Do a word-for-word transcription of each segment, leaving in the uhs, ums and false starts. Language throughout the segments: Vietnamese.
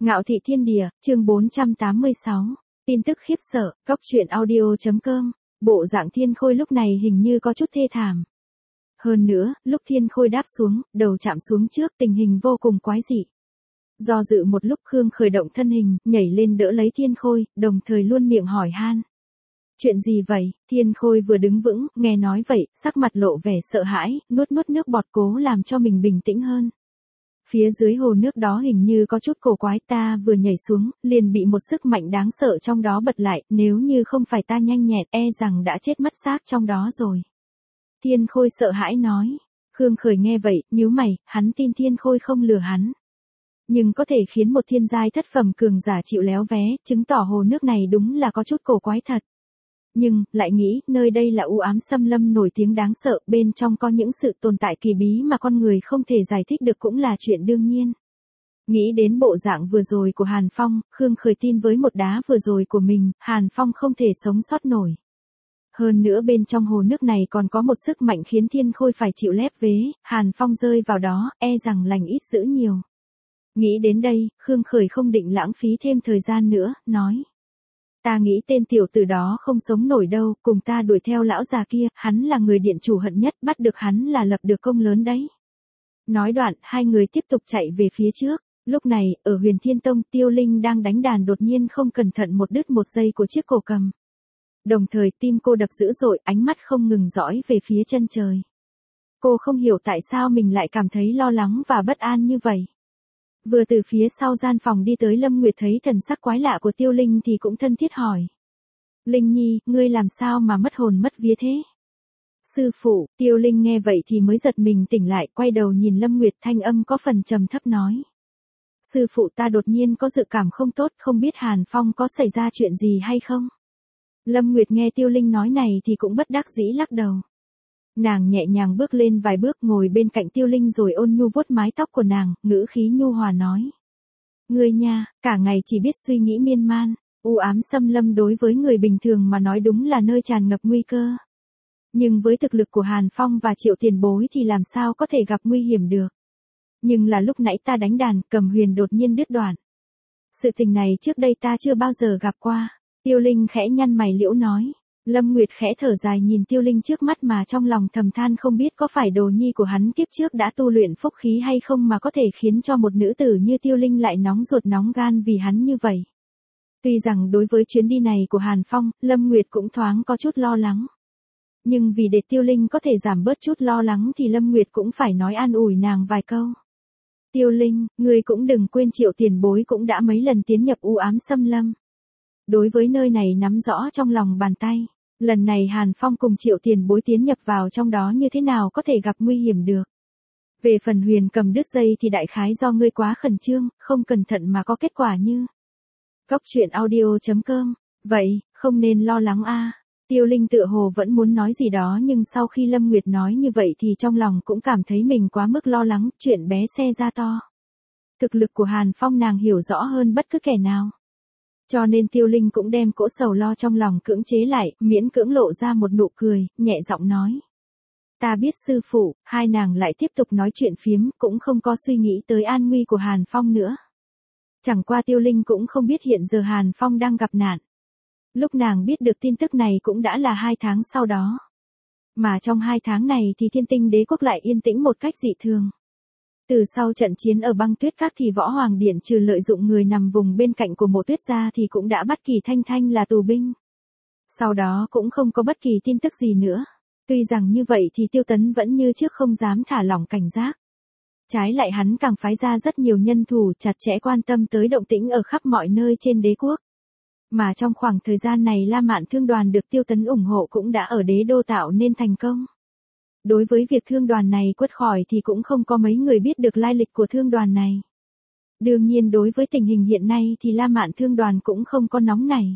Ngạo thị thiên địa, chương bốn trăm tám mươi sáu. Tin tức khiếp sợ, cóc truyện audio.com. Bộ dạng Thiên Khôi lúc này hình như có chút thê thảm. Hơn nữa, lúc Thiên Khôi đáp xuống, đầu chạm xuống trước, tình hình vô cùng quái dị. Do dự một lúc, Khương khởi động thân hình, nhảy lên đỡ lấy Thiên Khôi, đồng thời luôn miệng hỏi han. Chuyện gì vậy? Thiên Khôi vừa đứng vững, nghe nói vậy, sắc mặt lộ vẻ sợ hãi, nuốt nuốt nước bọt cố làm cho mình bình tĩnh hơn. Phía dưới hồ nước đó hình như có chút cổ quái, ta vừa nhảy xuống, liền bị một sức mạnh đáng sợ trong đó bật lại, nếu như không phải ta nhanh nhẹn, e rằng đã chết mất xác trong đó rồi. Thiên Khôi sợ hãi nói. Khương khởi nghe vậy, nhíu mày, hắn tin Thiên Khôi không lừa hắn. Nhưng có thể khiến một thiên giai thất phẩm cường giả chịu léo vé, chứng tỏ hồ nước này đúng là có chút cổ quái thật. Nhưng, lại nghĩ, nơi đây là u ám xâm lâm nổi tiếng đáng sợ, bên trong có những sự tồn tại kỳ bí mà con người không thể giải thích được cũng là chuyện đương nhiên. Nghĩ đến bộ dạng vừa rồi của Hàn Phong, Khương khởi tin với một đá vừa rồi của mình, Hàn Phong không thể sống sót nổi. Hơn nữa bên trong hồ nước này còn có một sức mạnh khiến Thiên Khôi phải chịu lép vế, Hàn Phong rơi vào đó, e rằng lành ít dữ nhiều. Nghĩ đến đây, Khương khởi không định lãng phí thêm thời gian nữa, nói. Ta nghĩ tên tiểu tử đó không sống nổi đâu, cùng ta đuổi theo lão già kia, hắn là người điện chủ hận nhất, bắt được hắn là lập được công lớn đấy. Nói đoạn, hai người tiếp tục chạy về phía trước. Lúc này, ở Huyền Thiên Tông, Tiêu Linh đang đánh đàn đột nhiên không cẩn thận một đứt một dây của chiếc cổ cầm. Đồng thời tim cô đập dữ dội, ánh mắt không ngừng dõi về phía chân trời. Cô không hiểu tại sao mình lại cảm thấy lo lắng và bất an như vậy. Vừa từ phía sau gian phòng đi tới Lâm Nguyệt thấy thần sắc quái lạ của Tiêu Linh thì cũng thân thiết hỏi. Linh Nhi, ngươi làm sao mà mất hồn mất vía thế? Sư phụ, Tiêu Linh nghe vậy thì mới giật mình tỉnh lại, quay đầu nhìn Lâm Nguyệt, thanh âm có phần trầm thấp nói. Sư phụ, ta đột nhiên có dự cảm không tốt, không biết Hàn Phong có xảy ra chuyện gì hay không? Lâm Nguyệt nghe Tiêu Linh nói này thì cũng bất đắc dĩ lắc đầu. Nàng nhẹ nhàng bước lên vài bước, ngồi bên cạnh Tiêu Linh rồi ôn nhu vuốt mái tóc của nàng, ngữ khí nhu hòa nói. Ngươi nha, cả ngày chỉ biết suy nghĩ miên man, u ám xâm lâm đối với người bình thường mà nói đúng là nơi tràn ngập nguy cơ. Nhưng với thực lực của Hàn Phong và Triệu Tiền Bối thì làm sao có thể gặp nguy hiểm được. Nhưng là lúc nãy ta đánh đàn, cầm huyền đột nhiên đứt đoạn. Sự tình này trước đây ta chưa bao giờ gặp qua. Tiêu Linh khẽ nhăn mày liễu nói. Lâm Nguyệt khẽ thở dài nhìn Tiêu Linh trước mắt mà trong lòng thầm than không biết có phải đồ nhi của hắn kiếp trước đã tu luyện phúc khí hay không mà có thể khiến cho một nữ tử như Tiêu Linh lại nóng ruột nóng gan vì hắn như vậy. Tuy rằng đối với chuyến đi này của Hàn Phong, Lâm Nguyệt cũng thoáng có chút lo lắng. Nhưng vì để Tiêu Linh có thể giảm bớt chút lo lắng thì Lâm Nguyệt cũng phải nói an ủi nàng vài câu. Tiêu Linh, ngươi cũng đừng quên Triệu Tiền Bối cũng đã mấy lần tiến nhập u ám xâm lâm. Đối với nơi này nắm rõ trong lòng bàn tay. Lần này Hàn Phong cùng Triệu Tiền Bối tiến nhập vào trong đó như thế nào có thể gặp nguy hiểm được. Về phần huyền cầm đứt dây thì đại khái do ngươi quá khẩn trương, không cẩn thận mà có kết quả như. Cóc truyện audio.com. Vậy, không nên lo lắng a. Tiêu Linh tựa hồ vẫn muốn nói gì đó nhưng sau khi Lâm Nguyệt nói như vậy thì trong lòng cũng cảm thấy mình quá mức lo lắng, chuyện bé xe ra to. Thực lực của Hàn Phong nàng hiểu rõ hơn bất cứ kẻ nào. Cho nên Tiêu Linh cũng đem cỗ sầu lo trong lòng cưỡng chế lại, miễn cưỡng lộ ra một nụ cười, nhẹ giọng nói. Ta biết sư phụ, hai nàng lại tiếp tục nói chuyện phiếm, cũng không có suy nghĩ tới an nguy của Hàn Phong nữa. Chẳng qua Tiêu Linh cũng không biết hiện giờ Hàn Phong đang gặp nạn. Lúc nàng biết được tin tức này cũng đã là hai tháng sau đó. Mà trong hai tháng này thì Thiên Tinh Đế Quốc lại yên tĩnh một cách dị thường. Từ sau trận chiến ở băng tuyết các thì Võ Hoàng Điện trừ lợi dụng người nằm vùng bên cạnh của Mộ Tuyết ra thì cũng đã bắt Kỳ Thanh Thanh là tù binh. Sau đó cũng không có bất kỳ tin tức gì nữa. Tuy rằng như vậy thì Tiêu Tấn vẫn như trước không dám thả lỏng cảnh giác. Trái lại hắn càng phái ra rất nhiều nhân thủ chặt chẽ quan tâm tới động tĩnh ở khắp mọi nơi trên đế quốc. Mà trong khoảng thời gian này La Mạn Thương Đoàn được Tiêu Tấn ủng hộ cũng đã ở đế đô tạo nên thành công. Đối với việc thương đoàn này quất khỏi thì cũng không có mấy người biết được lai lịch của thương đoàn này. Đương nhiên đối với tình hình hiện nay thì La Mạn Thương Đoàn cũng không có nóng này.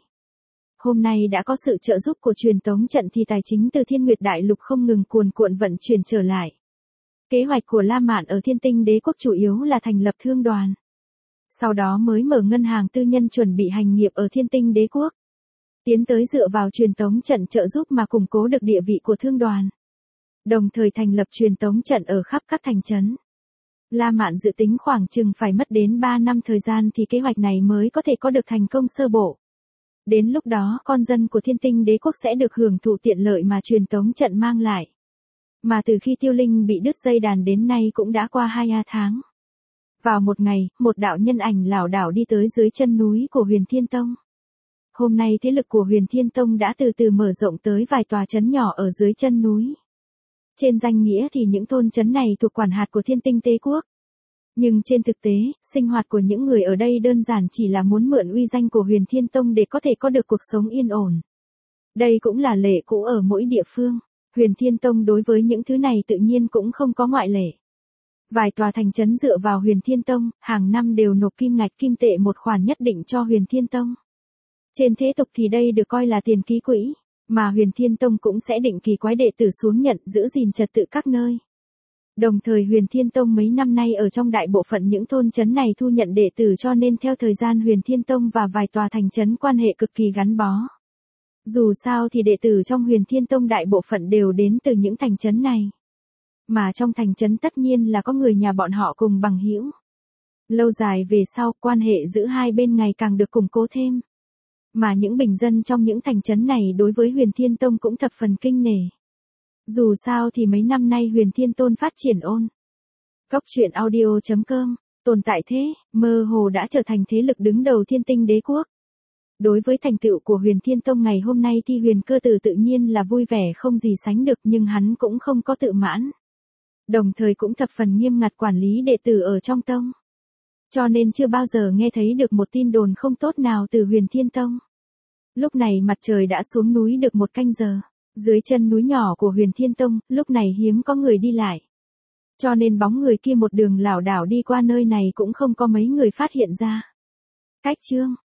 Hôm nay đã có sự trợ giúp của truyền tống trận thì tài chính từ Thiên Nguyệt Đại Lục không ngừng cuồn cuộn vận chuyển trở lại. Kế hoạch của La Mạn ở Thiên Tinh Đế Quốc chủ yếu là thành lập thương đoàn. Sau đó mới mở ngân hàng tư nhân chuẩn bị hành nghiệp ở Thiên Tinh Đế Quốc. Tiến tới dựa vào truyền tống trận trợ giúp mà củng cố được địa vị của thương đoàn. Đồng thời thành lập truyền tống trận ở khắp các thành trấn. La Mạn dự tính khoảng chừng phải mất đến ba năm thời gian thì kế hoạch này mới có thể có được thành công sơ bộ. Đến lúc đó, con dân của Thiên Tinh Đế quốc sẽ được hưởng thụ tiện lợi mà truyền tống trận mang lại. Mà từ khi Tiêu Linh bị đứt dây đàn đến nay cũng đã qua hai a tháng. Vào một ngày, một đạo nhân ảnh lảo đảo đi tới dưới chân núi của Huyền Thiên Tông. Hôm nay thế lực của Huyền Thiên Tông đã từ từ mở rộng tới vài tòa trấn nhỏ ở dưới chân núi. Trên danh nghĩa thì những thôn trấn này thuộc quản hạt của Thiên Tinh Đế quốc. Nhưng trên thực tế, sinh hoạt của những người ở đây đơn giản chỉ là muốn mượn uy danh của Huyền Thiên Tông để có thể có được cuộc sống yên ổn. Đây cũng là lệ cũ ở mỗi địa phương. Huyền Thiên Tông đối với những thứ này tự nhiên cũng không có ngoại lệ. Vài tòa thành trấn dựa vào Huyền Thiên Tông, hàng năm đều nộp kim ngạch kim tệ một khoản nhất định cho Huyền Thiên Tông. Trên thế tục thì đây được coi là tiền ký quỹ, mà Huyền Thiên Tông cũng sẽ định kỳ quái đệ tử xuống nhận giữ gìn trật tự các nơi. Đồng thời Huyền Thiên Tông mấy năm nay ở trong đại bộ phận những thôn trấn này thu nhận đệ tử, cho nên theo thời gian Huyền Thiên Tông và vài tòa thành trấn quan hệ cực kỳ gắn bó. Dù sao thì đệ tử trong Huyền Thiên Tông đại bộ phận đều đến từ những thành trấn này. Mà trong thành trấn tất nhiên là có người nhà bọn họ cùng bằng hữu. Lâu dài về sau, quan hệ giữa hai bên ngày càng được củng cố thêm. Mà những bình dân trong những thành trấn này đối với Huyền Thiên Tông cũng thập phần kinh nể. Dù sao thì mấy năm nay Huyền Thiên Tôn phát triển ôn. Cóc truyện audio chấm com, tồn tại thế, mơ hồ đã trở thành thế lực đứng đầu Thiên Tinh Đế quốc. Đối với thành tựu của Huyền Thiên Tông ngày hôm nay thì Huyền Cơ Tử tự nhiên là vui vẻ không gì sánh được, nhưng hắn cũng không có tự mãn. Đồng thời cũng thập phần nghiêm ngặt quản lý đệ tử ở trong tông. Cho nên chưa bao giờ nghe thấy được một tin đồn không tốt nào từ Huyền Thiên Tông. Lúc này mặt trời đã xuống núi được một canh giờ. Dưới chân núi nhỏ của Huyền Thiên Tông, lúc này hiếm có người đi lại. Cho nên bóng người kia một đường lảo đảo đi qua nơi này cũng không có mấy người phát hiện ra. Cách chương